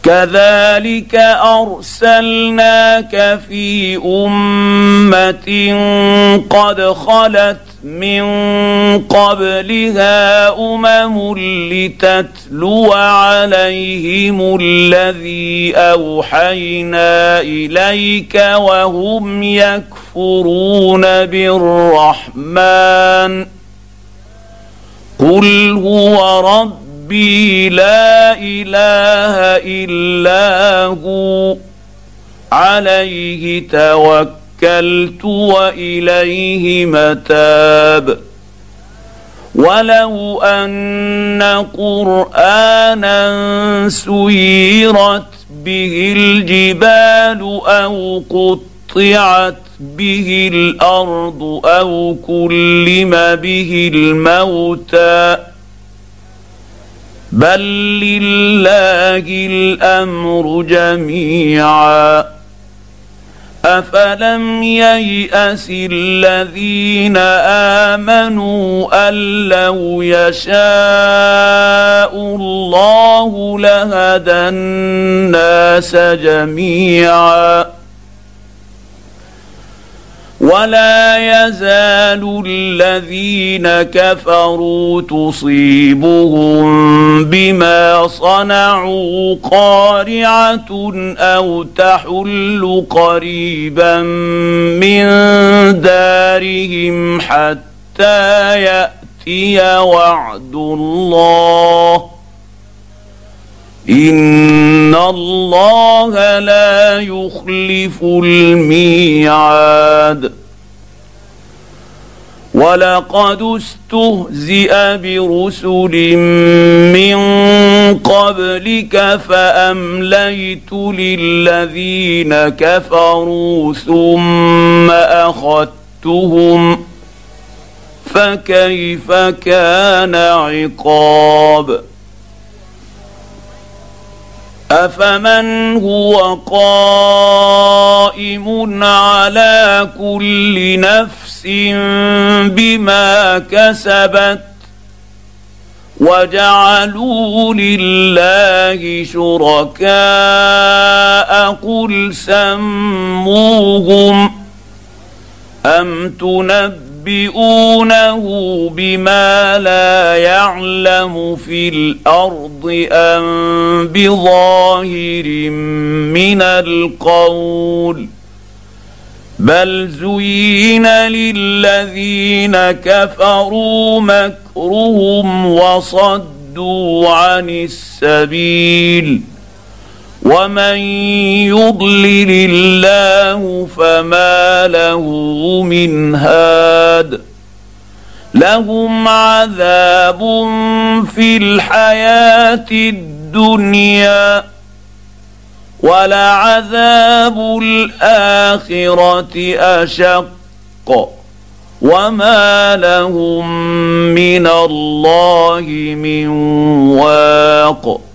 كذلك ارسلناك في امه قد خلت من قبلها لتتلو عليهم الذي اوحينا اليك وهم يكفرون بالرحمن قل هو ربي لا اله الا هو عليه توكلت واليه متاب ولو ان قرانا سيرت به الجبال او قطعت به الارض او كلم به الموتى بل لله الامر جميعا افلم ييأس الذين امنوا ان لو يشاء الله لهدى الناس جميعا ولا يزال الذين كفروا تصيبهم بما صنعوا قارعة أو تحل قريبا من دارهم حتى يأتي وعد الله إن الله لا يخلف الميعاد ولقد استهزئ برسل من قبلك فأمليت للذين كفروا ثم أخذتهم فكيف كان عقاب أفمن هو قائم على كل نفس بما كسبت وجعلوا لله شركاء قل سموهم أم تنبئونه بما لا يعلم في الأرض أم بظاهر من القول بل زين للذين كفروا مكرهم وصدوا عن السبيل ومن يضلل الله فما له من هاد لهم عذاب في الحياة الدنيا ولعذاب الآخرة أشق وما لهم من الله من واق